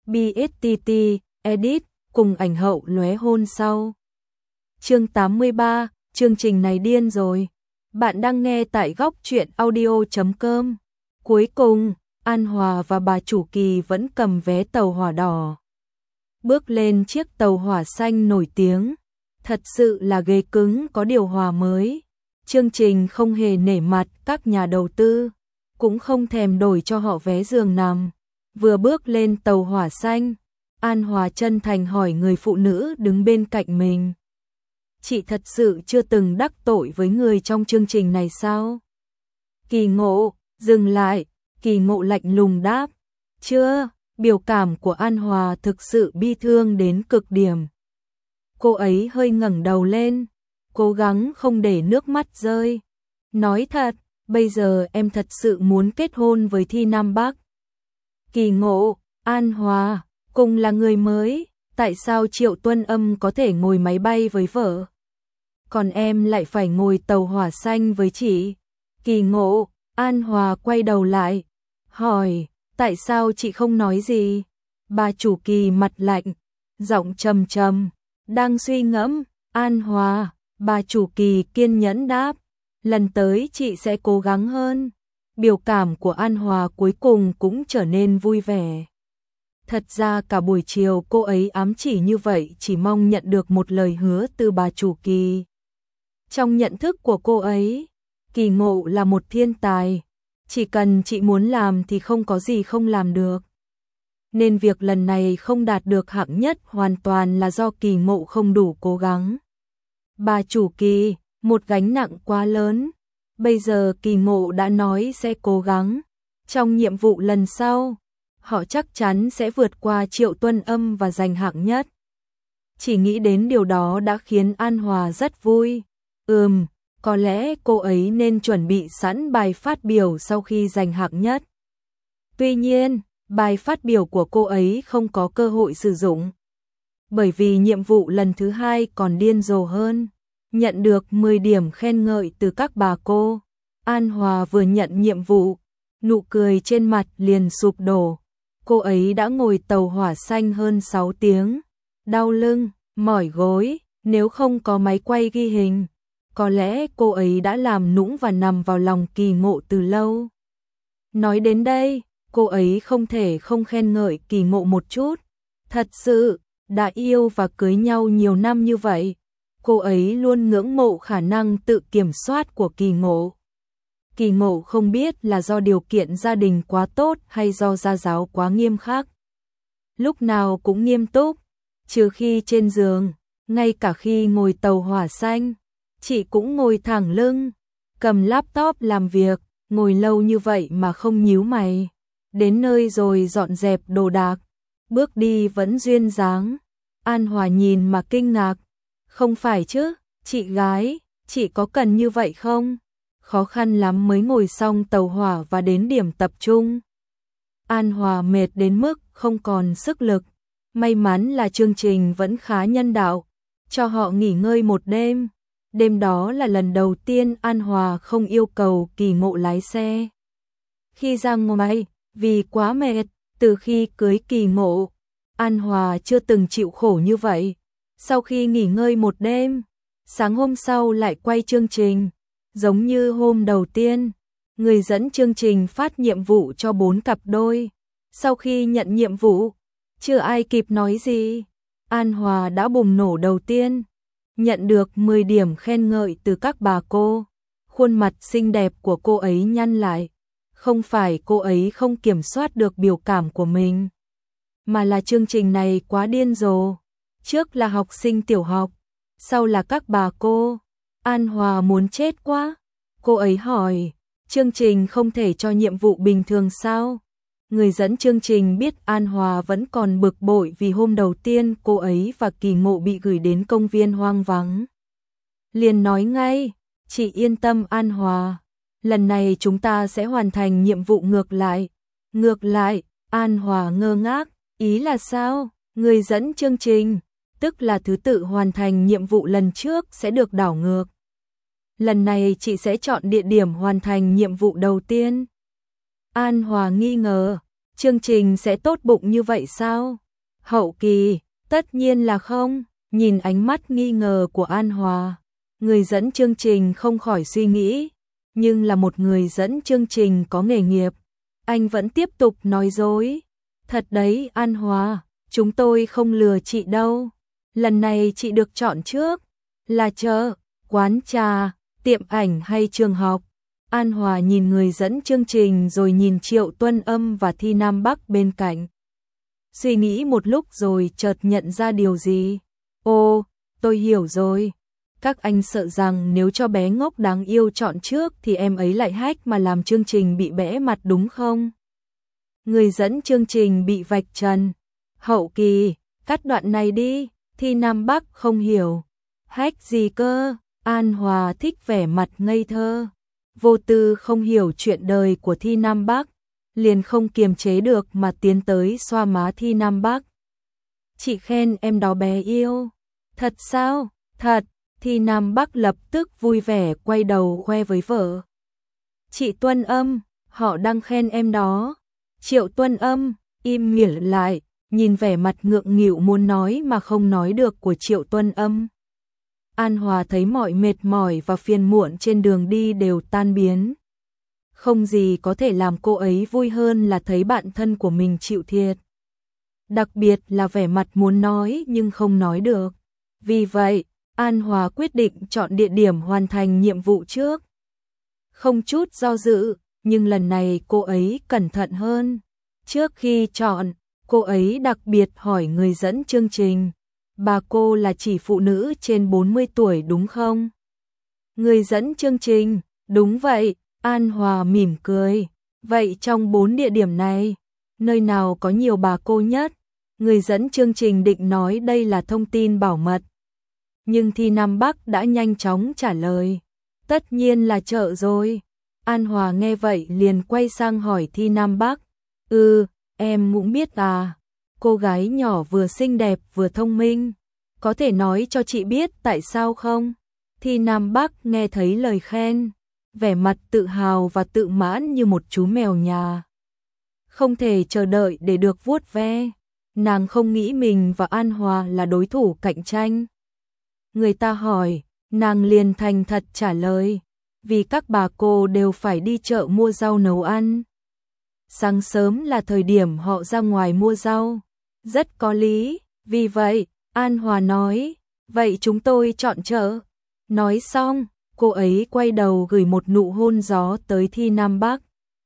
BSTT, edit, cùng ảnh hậu lóe hôn sau. Chương 83, chương trình này điên rồi. Bạn đang nghe tại góc truyện audio.com. Cuối cùng, An Hòa và bà chủ Kỳ vẫn cầm vé tàu hỏa đỏ. Bước lên chiếc tàu hỏa xanh nổi tiếng. Thật sự là ghế cứng có điều hòa mới. Chương trình không hề nể mặt các nhà đầu tư, cũng không thèm đổi cho họ vé giường nằm. Vừa bước lên tàu hỏa xanh, An Hòa chân thành hỏi người phụ nữ đứng bên cạnh mình. Chị thật sự chưa từng đắc tội với người trong chương trình này sao? Kỳ Ngộ, dừng lại, Kỳ Ngộ lạnh lùng đáp. Chưa, biểu cảm của An Hòa thực sự bi thương đến cực điểm. Cô ấy hơi ngẩng đầu lên, cố gắng không để nước mắt rơi. Nói thật, bây giờ em thật sự muốn kết hôn với Thi Nam Bắc. Kỳ Ngộ, An Hòa, cùng là người mới, tại sao Triệu Tuân Âm có thể ngồi máy bay với vợ? Còn em lại phải ngồi tàu hỏa xanh với chị? Kỳ Ngộ, An Hòa quay đầu lại, hỏi, tại sao chị không nói gì? Bà chủ Kỳ mặt lạnh, giọng trầm trầm, đang suy ngẫm. An Hòa, bà chủ Kỳ kiên nhẫn đáp, lần tới chị sẽ cố gắng hơn. Biểu cảm của An Hòa cuối cùng cũng trở nên vui vẻ. Thật ra cả buổi chiều cô ấy ám chỉ như vậy, chỉ mong nhận được một lời hứa từ bà chủ Kỳ. Trong nhận thức của cô ấy, Kỳ Ngộ là một thiên tài, chỉ cần chị muốn làm thì không có gì không làm được. Nên việc lần này không đạt được hạng nhất hoàn toàn là do Kỳ Ngộ không đủ cố gắng. Bà chủ Kỳ, một gánh nặng quá lớn. Bây giờ Kỳ Ngộ đã nói sẽ cố gắng. Trong nhiệm vụ lần sau, họ chắc chắn sẽ vượt qua Triệu Tuân Âm và giành hạng nhất. Chỉ nghĩ đến điều đó đã khiến An Hòa rất vui. Có lẽ cô ấy nên chuẩn bị sẵn bài phát biểu sau khi giành hạng nhất. Tuy nhiên, bài phát biểu của cô ấy không có cơ hội sử dụng. Bởi vì nhiệm vụ lần thứ hai còn điên rồ hơn. Nhận được 10 điểm khen ngợi từ các bà cô. An Hòa vừa nhận nhiệm vụ, nụ cười trên mặt liền sụp đổ. Cô ấy đã ngồi tàu hỏa xanh hơn 6 tiếng. Đau lưng, mỏi gối, nếu không có máy quay ghi hình, có lẽ cô ấy đã làm nũng và nằm vào lòng Kỳ Ngộ từ lâu. Nói đến đây, cô ấy không thể không khen ngợi Kỳ Ngộ một chút. Thật sự, đã yêu và cưới nhau nhiều năm như vậy, cô ấy luôn ngưỡng mộ khả năng tự kiểm soát của Kỳ Ngộ. Kỳ Ngộ không biết là do điều kiện gia đình quá tốt hay do gia giáo quá nghiêm khắc. Lúc nào cũng nghiêm túc, trừ khi trên giường, ngay cả khi ngồi tàu hỏa xanh, chị cũng ngồi thẳng lưng, cầm laptop làm việc, ngồi lâu như vậy mà không nhíu mày. Đến nơi rồi dọn dẹp đồ đạc, bước đi vẫn duyên dáng. An Hòa nhìn mà kinh ngạc. Không phải chứ, chị gái, chị có cần như vậy không? Khó khăn lắm mới ngồi xong tàu hỏa và đến điểm tập trung. An Hòa mệt đến mức không còn sức lực. May mắn là chương trình vẫn khá nhân đạo, cho họ nghỉ ngơi một đêm. Đêm đó là lần đầu tiên An Hòa không yêu cầu Kỳ Ngộ lái xe. Khi ra ngoài, vì quá mệt, từ khi cưới Kỳ Ngộ, An Hòa chưa từng chịu khổ như vậy. Sau khi nghỉ ngơi một đêm, sáng hôm sau lại quay chương trình. Giống như hôm đầu tiên, người dẫn chương trình phát nhiệm vụ cho 4 cặp đôi. Sau khi nhận nhiệm vụ, chưa ai kịp nói gì, An Hòa đã bùng nổ đầu tiên. Nhận được 10 điểm khen ngợi từ các bà cô. Khuôn mặt xinh đẹp của cô ấy nhăn lại. Không phải cô ấy không kiểm soát được biểu cảm của mình, mà là chương trình này quá điên rồ. Trước là học sinh tiểu học, sau là các bà cô. An Hòa muốn chết quá. Cô ấy hỏi, chương trình không thể cho nhiệm vụ bình thường sao? Người dẫn chương trình biết An Hòa vẫn còn bực bội vì hôm đầu tiên cô ấy và Kỳ Ngộ bị gửi đến công viên hoang vắng. Liền nói ngay, chị yên tâm An Hòa, lần này chúng ta sẽ hoàn thành nhiệm vụ ngược lại. Ngược lại, An Hòa ngơ ngác, ý là sao? Người dẫn chương trình, tức là thứ tự hoàn thành nhiệm vụ lần trước sẽ được đảo ngược. Lần này chị sẽ chọn địa điểm hoàn thành nhiệm vụ đầu tiên. An Hòa nghi ngờ, Chương trình sẽ tốt bụng như vậy sao? Hậu kỳ, tất nhiên là không. Nhìn ánh mắt nghi ngờ của An Hòa, người dẫn chương trình không khỏi suy nghĩ, nhưng là một người dẫn chương trình có nghề nghiệp, anh vẫn tiếp tục nói dối. Thật đấy An Hòa, chúng tôi không lừa chị đâu. Lần này chị được chọn trước, là chợ, quán trà, tiệm ảnh hay trường học? An Hòa nhìn người dẫn chương trình rồi nhìn Triệu Tuân Âm và Thi Nam Bắc bên cạnh. Suy nghĩ một lúc rồi chợt nhận ra điều gì. Ồ, tôi hiểu rồi. Các anh sợ rằng nếu cho bé ngốc đáng yêu chọn trước thì em ấy lại hack mà làm chương trình bị bẽ mặt đúng không? Người dẫn chương trình bị vạch trần. Hậu kỳ, cắt đoạn này đi. Thi Nam Bắc không hiểu. Hack gì cơ? An Hòa thích vẻ mặt ngây thơ. Vô tư không hiểu chuyện đời của Thi Nam Bắc, liền không kiềm chế được mà tiến tới xoa má Thi Nam Bắc. Chị khen em đó bé yêu. Thật sao? Thật. Thi Nam Bắc lập tức vui vẻ quay đầu khoe với vợ. Chị Tuân Âm, họ đang khen em đó. Triệu Tuân Âm im miệng lại, nhìn vẻ mặt ngượng nghịu muốn nói mà không nói được của Triệu Tuân Âm. An Hòa thấy mọi mệt mỏi và phiền muộn trên đường đi đều tan biến. Không gì có thể làm cô ấy vui hơn là thấy bạn thân của mình chịu thiệt. Đặc biệt là vẻ mặt muốn nói nhưng không nói được. Vì vậy, An Hòa quyết định chọn địa điểm hoàn thành nhiệm vụ trước. Không chút do dự, nhưng lần này cô ấy cẩn thận hơn. Trước khi chọn, cô ấy đặc biệt hỏi người dẫn chương trình. Bà cô là chỉ phụ nữ trên 40 tuổi đúng không? Người dẫn chương trình, đúng vậy, An Hòa mỉm cười. Vậy trong 4 địa điểm này, nơi nào có nhiều bà cô nhất? Người dẫn chương trình định nói đây là thông tin bảo mật. Nhưng Thi Nam Bắc đã nhanh chóng trả lời. Tất nhiên là chợ rồi. An Hòa nghe vậy liền quay sang hỏi Thi Nam Bắc. Em cũng biết à. Cô gái nhỏ vừa xinh đẹp vừa thông minh. Có thể nói cho chị biết tại sao không? Thi Nam Bắc nghe thấy lời khen, vẻ mặt tự hào và tự mãn như một chú mèo nhà. Không thể chờ đợi để được vuốt ve. Nàng không nghĩ mình và An Hòa là đối thủ cạnh tranh. Người ta hỏi, nàng liền thành thật trả lời. Vì các bà cô đều phải đi chợ mua rau nấu ăn. Sáng sớm là thời điểm họ ra ngoài mua rau. Rất có lý, vì vậy, An Hòa nói, vậy chúng tôi chọn chợ. Nói xong, cô ấy quay đầu gửi một nụ hôn gió tới Thi Nam Bắc.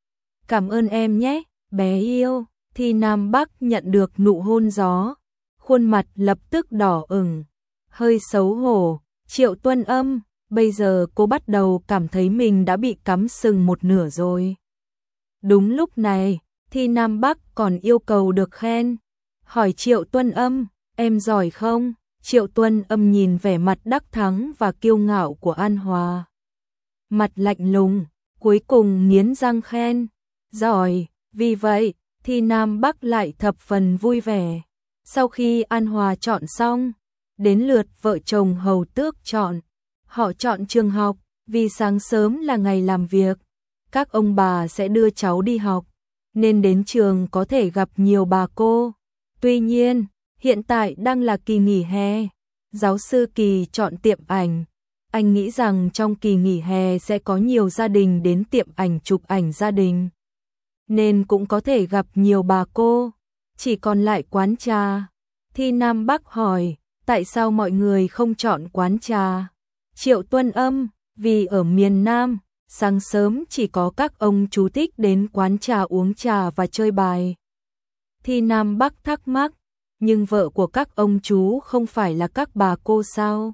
Cảm ơn em nhé, bé yêu. Thi Nam Bắc nhận được nụ hôn gió, khuôn mặt lập tức đỏ ửng, hơi xấu hổ. Triệu Tuân Âm, bây giờ cô bắt đầu cảm thấy mình đã bị cắm sừng một nửa rồi. Đúng lúc này, Thi Nam Bắc còn yêu cầu được khen. Hỏi Triệu Tuân Âm, em giỏi không? Triệu Tuân Âm nhìn vẻ mặt đắc thắng và kiêu ngạo của An Hòa. Mặt lạnh lùng, cuối cùng nghiến răng khen. Giỏi, vì vậy, Thi Nam Bắc lại thập phần vui vẻ. Sau khi An Hòa chọn xong, đến lượt vợ chồng Hầu Tước chọn. Họ chọn trường học, vì sáng sớm là ngày làm việc. Các ông bà sẽ đưa cháu đi học, nên đến trường có thể gặp nhiều bà cô. Tuy nhiên, hiện tại đang là kỳ nghỉ hè. Giáo sư Kỳ chọn tiệm ảnh. Anh nghĩ rằng trong kỳ nghỉ hè sẽ có nhiều gia đình đến tiệm ảnh chụp ảnh gia đình, nên cũng có thể gặp nhiều bà cô. Chỉ còn lại quán trà. Thi Nam Bắc hỏi, tại sao mọi người không chọn quán trà? Triệu Tuân Âm, vì ở miền Nam, sáng sớm chỉ có các ông chú thích đến quán trà uống trà và chơi bài. Thi Nam Bắc thắc mắc, nhưng vợ của các ông chú không phải là các bà cô sao?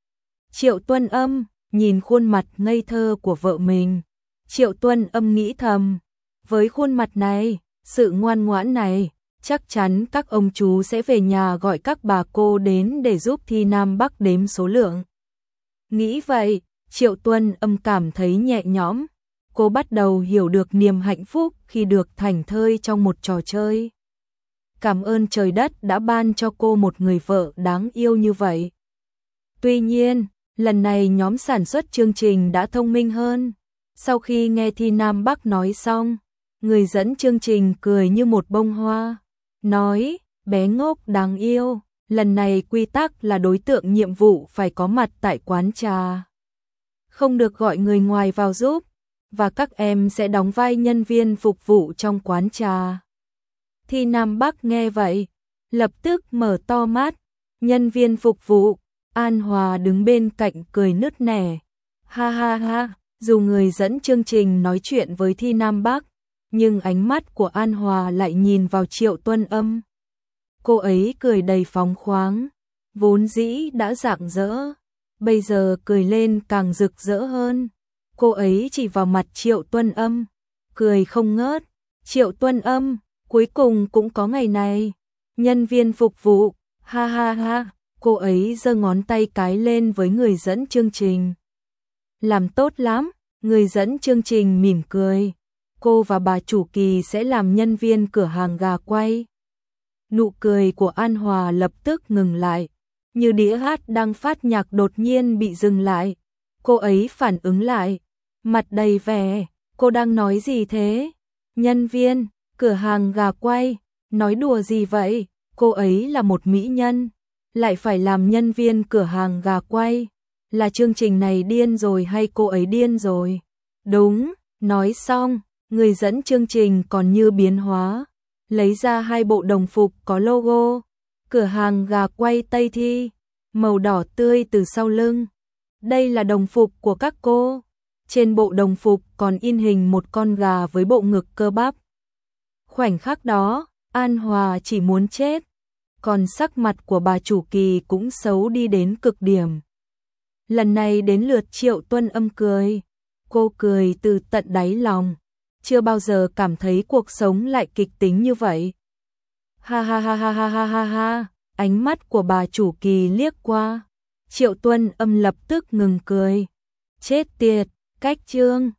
Triệu Tuân Âm nhìn khuôn mặt ngây thơ của vợ mình. Triệu Tuân Âm nghĩ thầm, với khuôn mặt này, sự ngoan ngoãn này, chắc chắn các ông chú sẽ về nhà gọi các bà cô đến để giúp Thi Nam Bắc đếm số lượng. Nghĩ vậy, Triệu Tuân Âm cảm thấy nhẹ nhõm. Cô bắt đầu hiểu được niềm hạnh phúc khi được thảnh thơi trong một trò chơi. Cảm ơn trời đất đã ban cho cô một người vợ đáng yêu như vậy. Tuy nhiên, lần này nhóm sản xuất chương trình đã thông minh hơn. Sau khi nghe Thi Nam Bắc nói xong, Người dẫn chương trình cười như một bông hoa, nói, bé ngốc đáng yêu, lần này quy tắc là đối tượng nhiệm vụ phải có mặt tại quán trà. Không được gọi người ngoài vào giúp, và các em sẽ đóng vai nhân viên phục vụ trong quán trà. Thi Nam Bắc nghe vậy, lập tức mở to mắt, nhân viên phục vụ, An Hòa đứng bên cạnh cười nức nẻ. Ha ha ha, dù người dẫn chương trình nói chuyện với Thi Nam Bắc, nhưng ánh mắt của An Hòa lại nhìn vào Triệu Tuân Âm. Cô ấy cười đầy phóng khoáng, vốn dĩ đã rạng rỡ, bây giờ cười lên càng rực rỡ hơn. Cô ấy chỉ vào mặt Triệu Tuân Âm, cười không ngớt. Triệu Tuân Âm, cuối cùng cũng có ngày này. Nhân viên phục vụ, ha ha ha, cô ấy giơ ngón tay cái lên với người dẫn chương trình. Làm tốt lắm, người dẫn chương trình mỉm cười. Cô và bà chủ Kỳ sẽ làm nhân viên cửa hàng gà quay. Nụ cười của An Hòa lập tức ngừng lại, như đĩa hát đang phát nhạc đột nhiên bị dừng lại. Cô ấy phản ứng lại, mặt đầy vẻ, cô đang nói gì thế? Nhân viên, cửa hàng gà quay, nói đùa gì vậy? Cô ấy là một mỹ nhân, lại phải làm nhân viên cửa hàng gà quay. Là chương trình này điên rồi hay cô ấy điên rồi? Đúng, nói xong, người dẫn chương trình còn như biến hóa, lấy ra 2 bộ đồng phục có logo, cửa hàng gà quay Tây Thi, màu đỏ tươi từ sau lưng. Đây là đồng phục của các cô. Trên bộ đồng phục còn in hình một con gà với bộ ngực cơ bắp. Khoảnh khắc đó, An Hòa chỉ muốn chết, còn sắc mặt của bà chủ Kỳ cũng xấu đi đến cực điểm. Lần này đến lượt Triệu Tuân Âm cười. Cô cười từ tận đáy lòng, chưa bao giờ cảm thấy cuộc sống lại kịch tính như vậy. Ha ha ha ha ha ha ha ha, ánh mắt của bà chủ Kỳ liếc qua. Triệu Tuân Âm lập tức ngừng cười. Chết tiệt, cách chương.